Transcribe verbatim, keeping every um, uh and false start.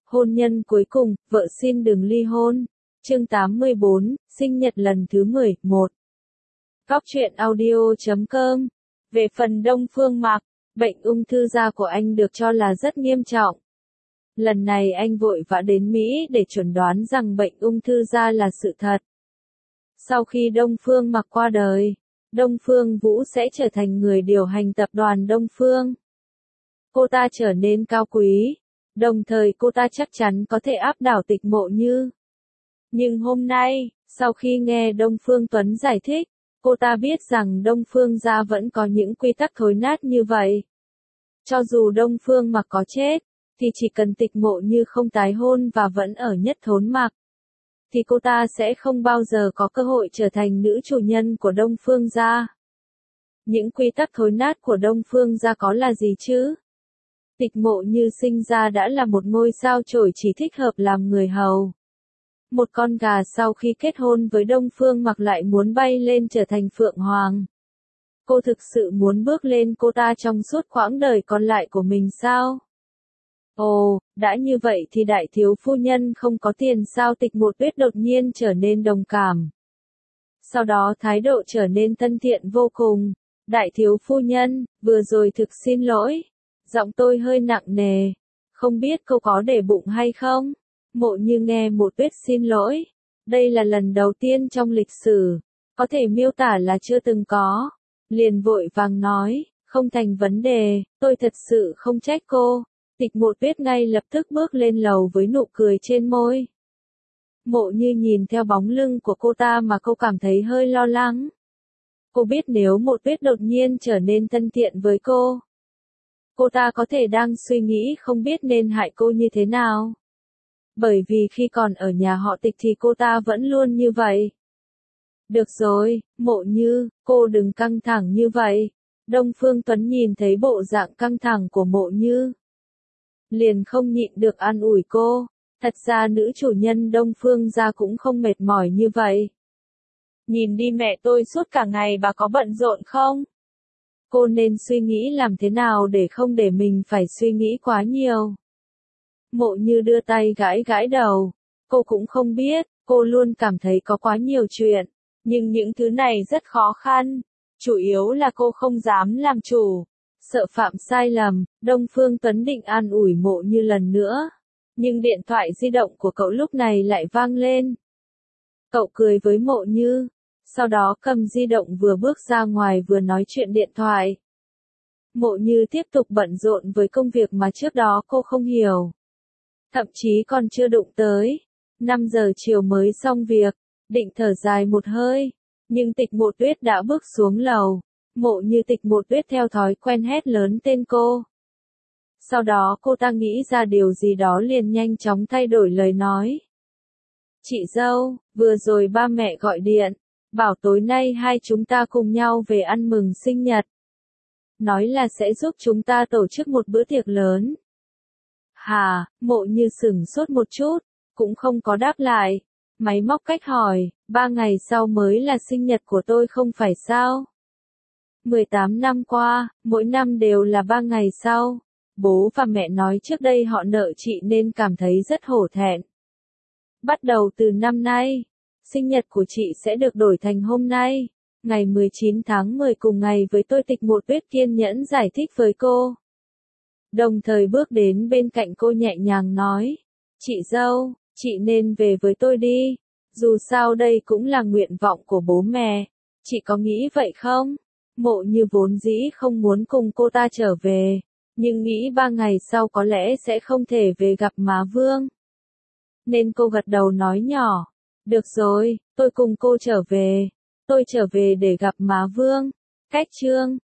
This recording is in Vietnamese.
Hôn nhân cuối cùng, vợ xin đừng ly hôn. Chương tám mươi bốn, sinh nhật lần thứ mười một. Góc truyện audio chấm com. Về phần Đông Phương Mạc, bệnh ung thư da của anh được cho là rất nghiêm trọng. Lần này anh vội vã đến Mỹ để chuẩn đoán rằng bệnh ung thư da là sự thật. Sau khi Đông Phương Mạc qua đời, Đông Phương Vũ sẽ trở thành người điều hành tập đoàn Đông Phương. Cô ta trở nên cao quý, đồng thời cô ta chắc chắn có thể áp đảo Tịch Mộ Như. Nhưng hôm nay, sau khi nghe Đông Phương Tuấn giải thích, cô ta biết rằng Đông Phương gia vẫn có những quy tắc thối nát như vậy. Cho dù Đông Phương Mạc có chết, thì chỉ cần Tịch Mộ Như không tái hôn và vẫn ở Nhất Thốn Mạc, thì cô ta sẽ không bao giờ có cơ hội trở thành nữ chủ nhân của Đông Phương gia. Những quy tắc thối nát của Đông Phương gia có là gì chứ? Tịch Mộ Như sinh ra đã là một ngôi sao chổi chỉ thích hợp làm người hầu. Một con gà sau khi kết hôn với Đông Phương Mạc lại muốn bay lên trở thành Phượng Hoàng. Cô thực sự muốn bước lên cô ta trong suốt quãng đời còn lại của mình sao? Ồ, đã như vậy thì đại thiếu phu nhân không có tiền sao? Tịch Mộ Tuyết đột nhiên trở nên đồng cảm. Sau đó thái độ trở nên thân thiện vô cùng. Đại thiếu phu nhân, vừa rồi thực xin lỗi. Giọng tôi hơi nặng nề. Không biết cô có để bụng hay không? Mộ Như nghe Mộ Tuyết xin lỗi. Đây là lần đầu tiên trong lịch sử. Có thể miêu tả là chưa từng có. Liền vội vàng nói, không thành vấn đề, tôi thật sự không trách cô. Tịch Mộ Tuyết ngay lập tức bước lên lầu với nụ cười trên môi. Mộ Như nhìn theo bóng lưng của cô ta mà cô cảm thấy hơi lo lắng. Cô biết nếu Mộ Tuyết đột nhiên trở nên thân thiện với cô, cô ta có thể đang suy nghĩ không biết nên hại cô như thế nào. Bởi vì khi còn ở nhà họ Tịch thì cô ta vẫn luôn như vậy. Được rồi, Mộ Như, cô đừng căng thẳng như vậy. Đông Phương Tuấn nhìn thấy bộ dạng căng thẳng của Mộ Như, liền không nhịn được an ủi cô. Thật ra nữ chủ nhân Đông Phương gia cũng không mệt mỏi như vậy. Nhìn đi mẹ tôi suốt cả ngày, bà có bận rộn không? Cô nên suy nghĩ làm thế nào để không để mình phải suy nghĩ quá nhiều. Mộ Như đưa tay gãi gãi đầu. Cô cũng không biết, cô luôn cảm thấy có quá nhiều chuyện. Nhưng những thứ này rất khó khăn. Chủ yếu là cô không dám làm chủ. Sợ phạm sai lầm, Đông Phương Tuấn định an ủi Mộ Như lần nữa. Nhưng điện thoại di động của cậu lúc này lại vang lên. Cậu cười với Mộ Như. Sau đó cầm di động vừa bước ra ngoài vừa nói chuyện điện thoại. Mộ Như tiếp tục bận rộn với công việc mà trước đó cô không hiểu. Thậm chí còn chưa đụng tới. năm giờ chiều mới xong việc, định thở dài một hơi. Nhưng Tịch Mộ Tuyết đã bước xuống lầu. Mộ Như Tịch Mộ Tuyết theo thói quen hét lớn tên cô. Sau đó cô ta nghĩ ra điều gì đó liền nhanh chóng thay đổi lời nói. Chị dâu, vừa rồi ba mẹ gọi điện. Bảo tối nay hai chúng ta cùng nhau về ăn mừng sinh nhật. Nói là sẽ giúp chúng ta tổ chức một bữa tiệc lớn. Hà, Mộ Như sửng sốt một chút, cũng không có đáp lại. Máy móc cách hỏi, ba ngày sau mới là sinh nhật của tôi không phải sao? mười tám năm qua, mỗi năm đều là ba ngày sau. Bố và mẹ nói trước đây họ nợ chị nên cảm thấy rất hổ thẹn. Bắt đầu từ năm nay, sinh nhật của chị sẽ được đổi thành hôm nay, ngày mười chín tháng mười cùng ngày với tôi. Tịch Mộ Tuyết kiên nhẫn giải thích với cô. Đồng thời bước đến bên cạnh cô nhẹ nhàng nói, chị dâu, chị nên về với tôi đi, dù sao đây cũng là nguyện vọng của bố mẹ, chị có nghĩ vậy không? Mộ Như vốn dĩ không muốn cùng cô ta trở về, nhưng nghĩ ba ngày sau có lẽ sẽ không thể về gặp má Vương. Nên cô gật đầu nói nhỏ, được rồi, tôi cùng cô trở về, tôi trở về để gặp má Vương. Cách chương